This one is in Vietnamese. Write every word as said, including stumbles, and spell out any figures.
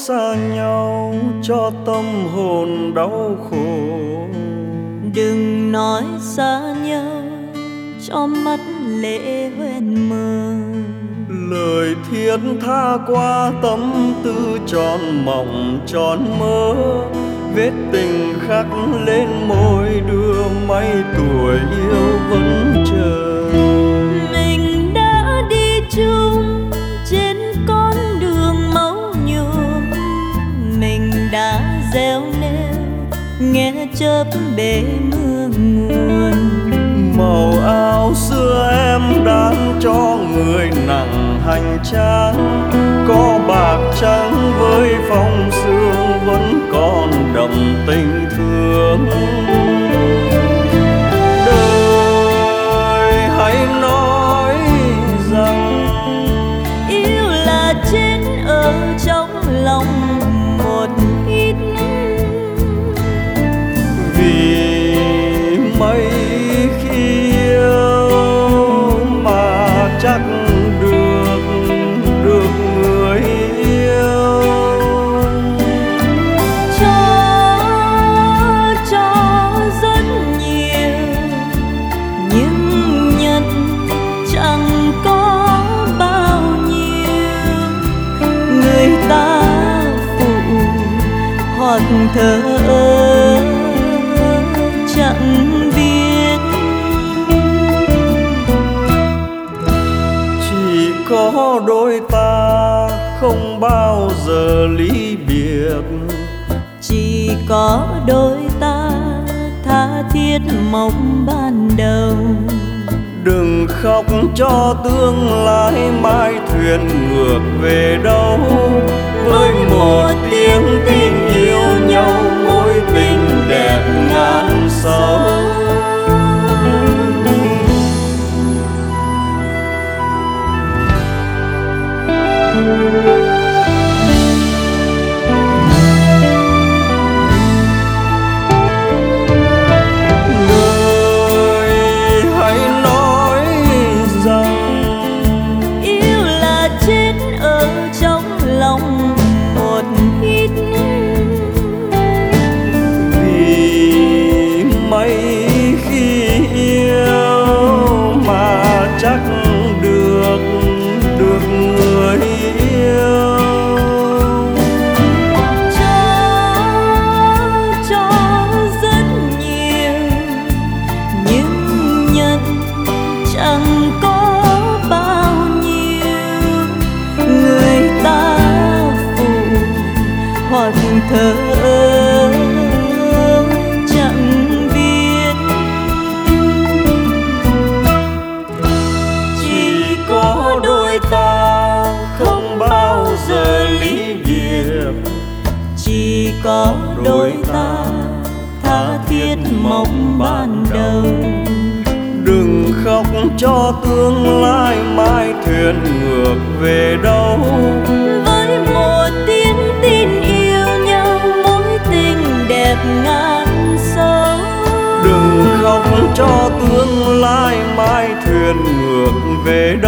xa nhau cho tâm hồn đau khổ. Đừng nói xa nhau cho mắt lệ hoen mờ. Lời thiết tha qua tâm tư tròn mộng tròn mơ. Vết tình khắc lên môi đưa mấy tuổi yêu vẫn chờ. Mình đã đi chung trên con đường máu nhuộm. Mình đã gieo nêu nghe chớp bể mưa nguồn. Màu áo xưa em đan cho người nặng hành trang. Có bạc trắng với phong sương vẫn còn đậm tình thương. Đời hãy nói rằng yêu là chết ở trong lòng một ít. Vì mấy khi yêu mà chắc được được người yêu. Cho cho rất nhiều nhưng nhận chẳng có bao nhiêu. Người ta phụ hoặc thờ ơ chẳng biết. Chỉ có đôi ta không bao giờ ly biệt. Chỉ có đôi ta tha thiết mong ban đầu. Đừng khóc cho tương lai mai thuyền ngược về đâu. Với một tiếng tình yêu nhau mối tình đẹp ngàn sâu. Chắc được được người yêu. Cho cho rất nhiều nhưng nhận chẳng có bao nhiêu. Người ta phụ hoặc thờ ơ chẳng biết. Có đôi ta không bao giờ ly biệt. Chỉ có đôi ta tha thiết mong ban đầu. Đừng khóc cho tương lai mai thuyền ngược về đâu. Với một tiếng tin yêu nhau mối tình đẹp ngàn sâu. Đừng khóc cho tương lai mai thuyền ngược về đâu.